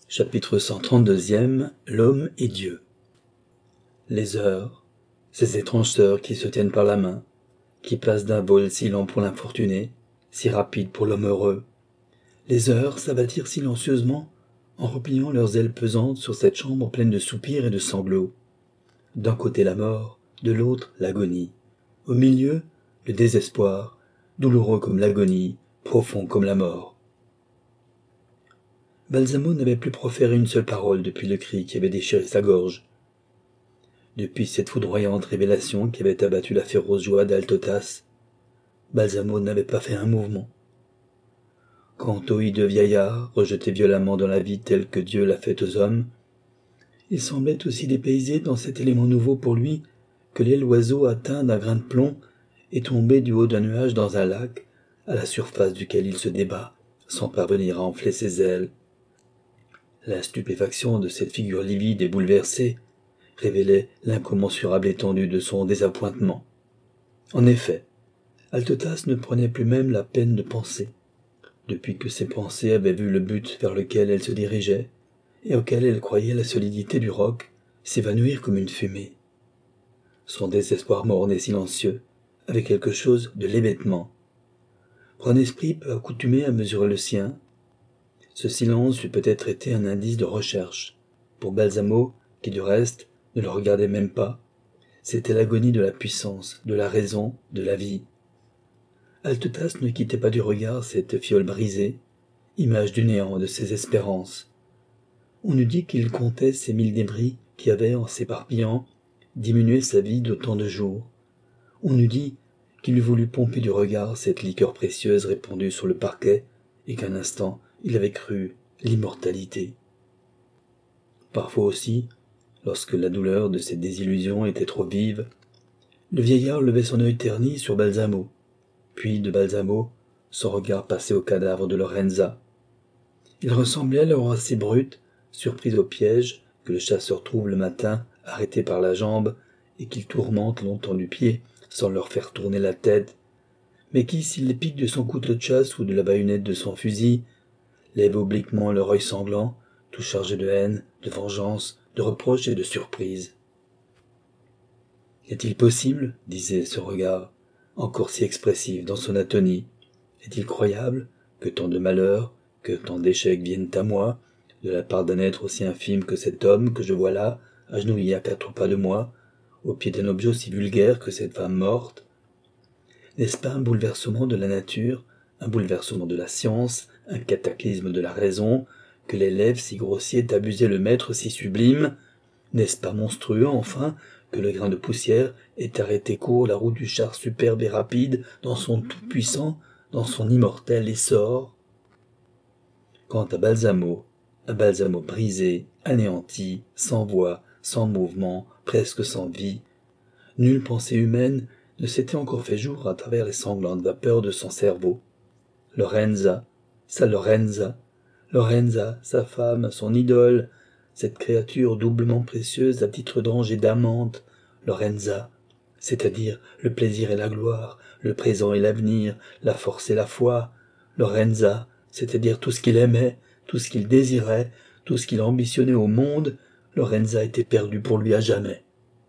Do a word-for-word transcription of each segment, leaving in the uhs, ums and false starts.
Chapitre cent trente-deux. L'homme et Dieu. Les heures, ces étranges sœurs qui se tiennent par la main, qui passent d'un vol si lent pour l'infortuné, si rapide pour l'homme heureux. Les heures s'abattirent silencieusement en repliant leurs ailes pesantes sur cette chambre pleine de soupirs et de sanglots. D'un côté la mort, de l'autre l'agonie. Au milieu, le désespoir, douloureux comme l'agonie, profond comme la mort. Balsamo n'avait plus proféré une seule parole depuis le cri qui avait déchiré sa gorge. Depuis cette foudroyante révélation qui avait abattu la féroce joie d'Altotas, Balsamo n'avait pas fait un mouvement. Quant au hideux vieillard, rejeté violemment dans la vie telle que Dieu l'a faite aux hommes, il semblait aussi dépaysé dans cet élément nouveau pour lui que l'est l'oiseau atteint d'un grain de plomb et tombé du haut d'un nuage dans un lac, à la surface duquel il se débat, sans parvenir à enfler ses ailes. La stupéfaction de cette figure livide et bouleversée révélait l'incommensurable étendue de son désappointement. En effet, Altotas ne prenait plus même la peine de penser, depuis que ses pensées avaient vu le but vers lequel elle se dirigeait, et auquel elle croyait la solidité du roc, s'évanouir comme une fumée. Son désespoir morne et silencieux avait quelque chose de l'hébétement. Pour un esprit peu accoutumé à mesurer le sien, ce silence eût peut-être été un indice de recherche. Pour Balsamo, qui du reste ne le regardait même pas, c'était l'agonie de la puissance, de la raison, de la vie. Altotas ne quittait pas du regard cette fiole brisée, image du néant de ses espérances. On eût dit qu'il comptait ces mille débris qui avaient, en s'éparpillant, diminué sa vie d'autant de jours. On eût dit qu'il eût voulu pomper du regard cette liqueur précieuse répandue sur le parquet, et qu'un instant il avait cru l'immortalité. Parfois aussi, lorsque la douleur de ces désillusions était trop vive, le vieillard levait son œil terni sur Balsamo, puis de Balsamo, son regard passait au cadavre de Lorenza. Il ressemblait alors à ces brutes, surprises au piège, que le chasseur trouve le matin, arrêtés par la jambe, et qu'il tourmente longtemps du pied, sans leur faire tourner la tête, mais qui, s'il les pique de son couteau de chasse ou de la baïonnette de son fusil, lève obliquement leur œil sanglant, tout chargé de haine, de vengeance, de reproche et de surprise. Est-il possible, disait ce regard, encore si expressif dans son atonie, est-il croyable que tant de malheurs, que tant d'échecs viennent à moi, de la part d'un être aussi infime que cet homme que je vois là, agenouillé à quatre pas de moi, au pied d'un objet aussi vulgaire que cette femme morte? N'est-ce pas un bouleversement de la nature, un bouleversement de la science, un cataclysme de la raison, que l'élève si grossier d'abuser le maître si sublime? N'est-ce pas monstrueux, enfin, que le grain de poussière ait arrêté court la roue du char superbe et rapide dans son tout-puissant, dans son immortel essor? Quant à Balsamo, à Balsamo brisé, anéanti, sans voix, sans mouvement, presque sans vie, nulle pensée humaine ne s'était encore fait jour à travers les sanglantes vapeurs de son cerveau. Lorenza, sa Lorenza, Lorenza, sa femme, son idole, cette créature doublement précieuse à titre d'ange et d'amante, Lorenza, c'est-à-dire le plaisir et la gloire, le présent et l'avenir, la force et la foi, Lorenza, c'est-à-dire tout ce qu'il aimait, tout ce qu'il désirait, tout ce qu'il ambitionnait au monde, Lorenza était perdue pour lui à jamais.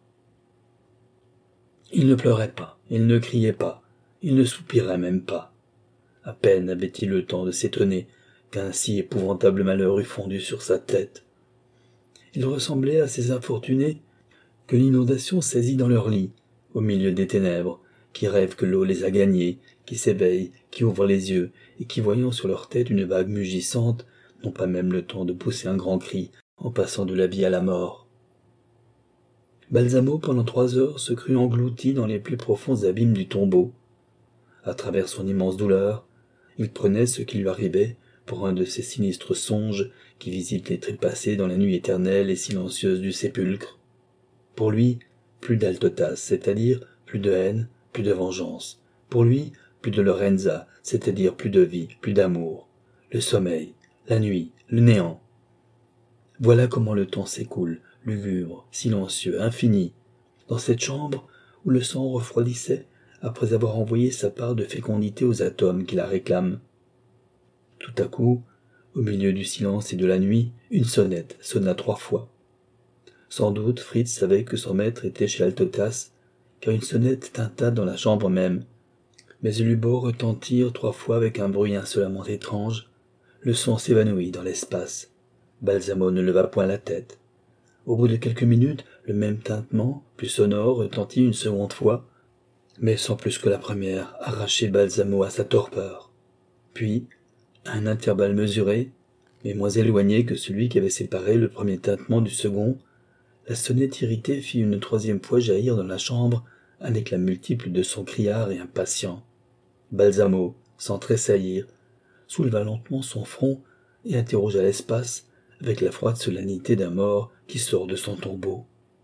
Il ne pleurait pas, il ne criait pas, il ne soupirait même pas. À peine avait-il le temps de s'étonner qu'un si épouvantable malheur eût fondu sur sa tête. Il ressemblait à ces infortunés que l'inondation saisit dans leur lit, au milieu des ténèbres, qui rêvent que l'eau les a gagnés, qui s'éveillent, qui ouvrent les yeux, et qui, voyant sur leur tête une vague mugissante, n'ont pas même le temps de pousser un grand cri en passant de la vie à la mort. Balsamo, pendant trois heures, se crut englouti dans les plus profonds abîmes du tombeau. À travers son immense douleur, il prenait ce qui lui arrivait pour un de ces sinistres songes qui visitent les trépassés dans la nuit éternelle et silencieuse du sépulcre. Pour lui, plus d'Altotas, c'est-à-dire plus de haine, plus de vengeance. Pour lui, plus de Lorenza, c'est-à-dire plus de vie, plus d'amour. Le sommeil, la nuit, le néant. Voilà comment le temps s'écoule, lugubre, silencieux, infini, dans cette chambre où le sang refroidissait après avoir envoyé sa part de fécondité aux atomes qui la réclament. Tout à coup, Au milieu du silence et de la nuit, une sonnette sonna trois fois. Sans doute Fritz savait que son maître était chez Altotas, car une sonnette tinta dans la chambre même. Mais il eut beau retentir trois fois avec un bruit insolemment étrange, le son s'évanouit dans l'espace. Balsamo ne leva point la tête. Au bout de quelques minutes, le même tintement, plus sonore, retentit une seconde fois, mais sans plus que la première, arracher Balsamo à sa torpeur. Puis, à un intervalle mesuré, mais moins éloigné que celui qui avait séparé le premier tintement du second, la sonnette irritée fit une troisième fois jaillir dans la chambre un éclat multiple de sons criards et impatients. Balsamo, sans tressaillir, souleva lentement son front et interrogea l'espace avec la froide solennité d'un mort qui sort de son tombeau.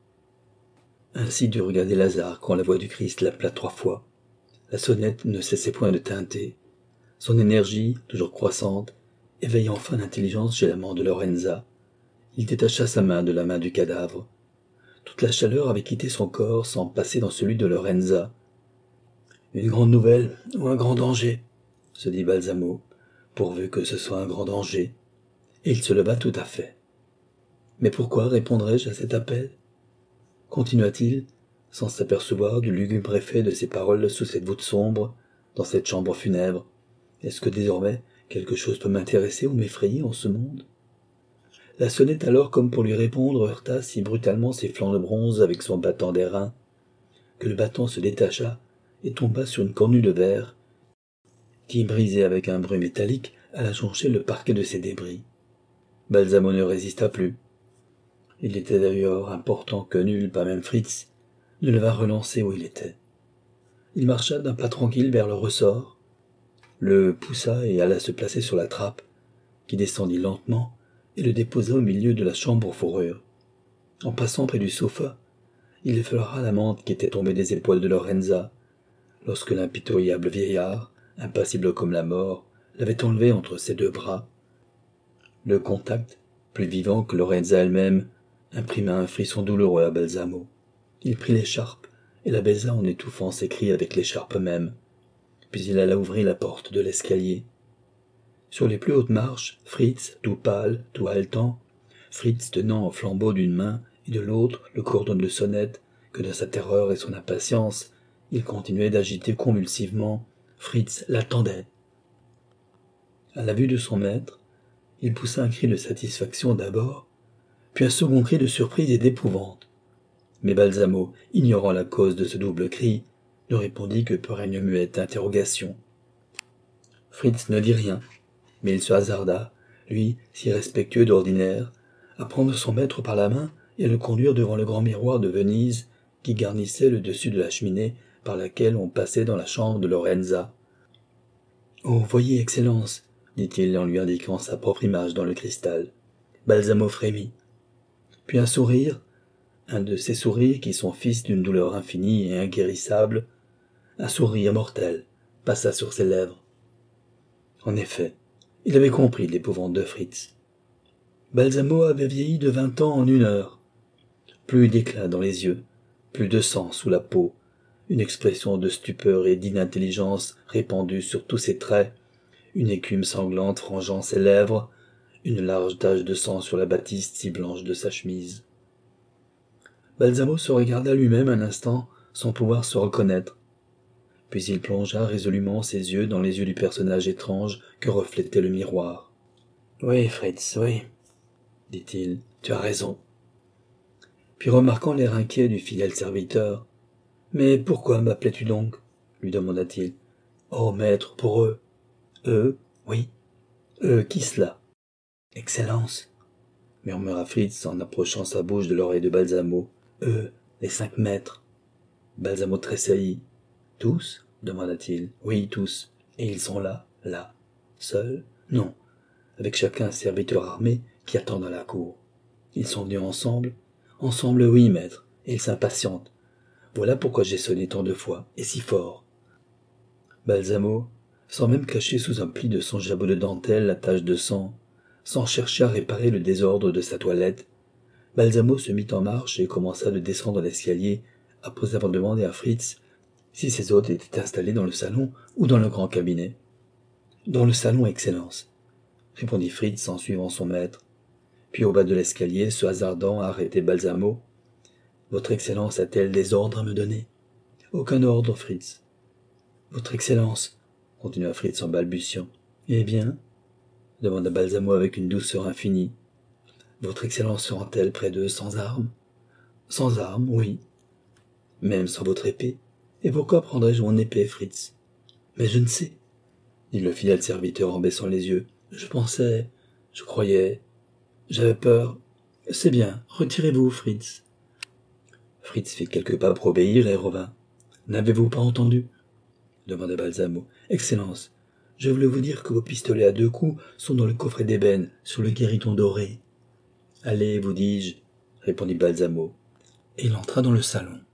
Ainsi dut regarder Lazare quand la voix du Christ l'appela trois fois. La sonnette ne cessait point de tinter. Son énergie, toujours croissante, éveilla enfin l'intelligence chez l'amant de Lorenza. Il détacha sa main de la main du cadavre. Toute la chaleur avait quitté son corps sans passer dans celui de Lorenza. « Une grande nouvelle ou un grand danger ?» se dit Balsamo, pourvu que ce soit un grand danger. Et il se leva tout à fait. « Mais pourquoi répondrai-je à cet appel ?» continua-t-il, sans s'apercevoir du lugubre effet de ses paroles sous cette voûte sombre, dans cette chambre funèbre. « Est-ce que désormais quelque chose peut m'intéresser ou m'effrayer en ce monde ?» La sonnette alors, comme pour lui répondre, heurta si brutalement ses flancs de bronze avec son battant d'airain, que le battant se détacha et tomba sur une cornue de verre, qui, brisée avec un bruit métallique, alla joncher le parquet de ses débris. Balsamo ne résista plus. Il était d'ailleurs important que nul, pas même Fritz, ne le vînt relancer où il était. Il marcha d'un pas tranquille vers le ressort, le poussa et alla se placer sur la trappe, qui descendit lentement et le déposa au milieu de la chambre aux fourrures. En passant près du sofa, il effleura la mante qui était tombée des épaules de Lorenza, lorsque l'impitoyable vieillard, impassible comme la mort, l'avait enlevé entre ses deux bras. Le contact, plus vivant que Lorenza elle-même, imprima un frisson douloureux à Balsamo. Il prit l'écharpe et la baisa en étouffant ses cris avec l'écharpe même. Puis il alla ouvrir la porte de l'escalier. Sur les plus hautes marches, Fritz, tout pâle, tout haletant, Fritz tenant en flambeau d'une main et de l'autre le cordon de sonnette, que dans sa terreur et son impatience, il continuait d'agiter convulsivement, Fritz l'attendait. À la vue de son maître, il poussa un cri de satisfaction d'abord, puis un second cri de surprise et d'épouvante. Mais Balsamo, ignorant la cause de ce double cri, ne répondit que par une muette interrogation. Fritz ne dit rien, mais il se hasarda, lui, si respectueux d'ordinaire, à prendre son maître par la main et à le conduire devant le grand miroir de Venise qui garnissait le dessus de la cheminée par laquelle on passait dans la chambre de Lorenza. « Oh, voyez, Excellence !» dit-il en lui indiquant sa propre image dans le cristal. Balsamo frémit. Puis un sourire, un de ces sourires qui sont fils d'une douleur infinie et inguérissable, un sourire mortel, passa sur ses lèvres. En effet, il avait compris l'épouvante de Fritz. Balsamo avait vieilli de vingt ans en une heure. Plus d'éclat dans les yeux, plus de sang sous la peau, une expression de stupeur et d'inintelligence répandue sur tous ses traits, une écume sanglante frangeant ses lèvres, une large tache de sang sur la batiste si blanche de sa chemise. Balsamo se regarda lui-même un instant sans pouvoir se reconnaître. Puis il plongea résolument ses yeux dans les yeux du personnage étrange que reflétait le miroir. « Oui, Fritz, oui, dit-il, tu as raison. » Puis remarquant l'air inquiet du fidèle serviteur, « Mais pourquoi m'appelais-tu donc ?» lui demanda-t-il. « Oh, maître, pour eux. »« Eux, oui. Eux, qui cela ?»« Excellence, » murmura Fritz en approchant sa bouche de l'oreille de Balsamo. « Eux, les cinq maîtres. » Balsamo tressaillit. « Tous ?» demanda-t-il. « Oui, tous. Et ils sont là, là. Seuls ? Non. Avec chacun un serviteur armé qui attend dans la cour. Ils sont venus ensemble ? Ensemble, oui, maître. Et ils s'impatientent. Voilà pourquoi j'ai sonné tant de fois, et si fort. » Balsamo, sans même cacher sous un pli de son jabot de dentelle la tache de sang, sans chercher à réparer le désordre de sa toilette, Balsamo se mit en marche et commença de descendre l'escalier, après avoir demandé à Fritz si ses hôtes étaient installés dans le salon ou dans le grand cabinet. « Dans le salon, Excellence. » répondit Fritz en suivant son maître. Puis au bas de l'escalier, se hasardant à arrêter Balsamo. « Votre Excellence a-t-elle des ordres à me donner ?»« Aucun ordre, Fritz. »« Votre Excellence, » continua Fritz en balbutiant. « Eh bien ?» demanda Balsamo avec une douceur infinie. « Votre Excellence se rend-elle près d'eux sans armes ?»« Sans armes, oui. »« Même sans votre épée ? Et pourquoi prendrais-je mon épée, Fritz ?»« Mais je ne sais, » dit le fidèle serviteur en baissant les yeux. « Je pensais, je croyais, j'avais peur. C'est bien, retirez-vous, Fritz. » Fritz fit quelques pas pour obéir et revint. « N'avez-vous pas entendu ?» demanda Balsamo. « Excellence, je voulais vous dire que vos pistolets à deux coups sont dans le coffret d'ébène, sur le guéridon doré. »« Allez, vous dis-je, » répondit Balsamo, et il entra dans le salon.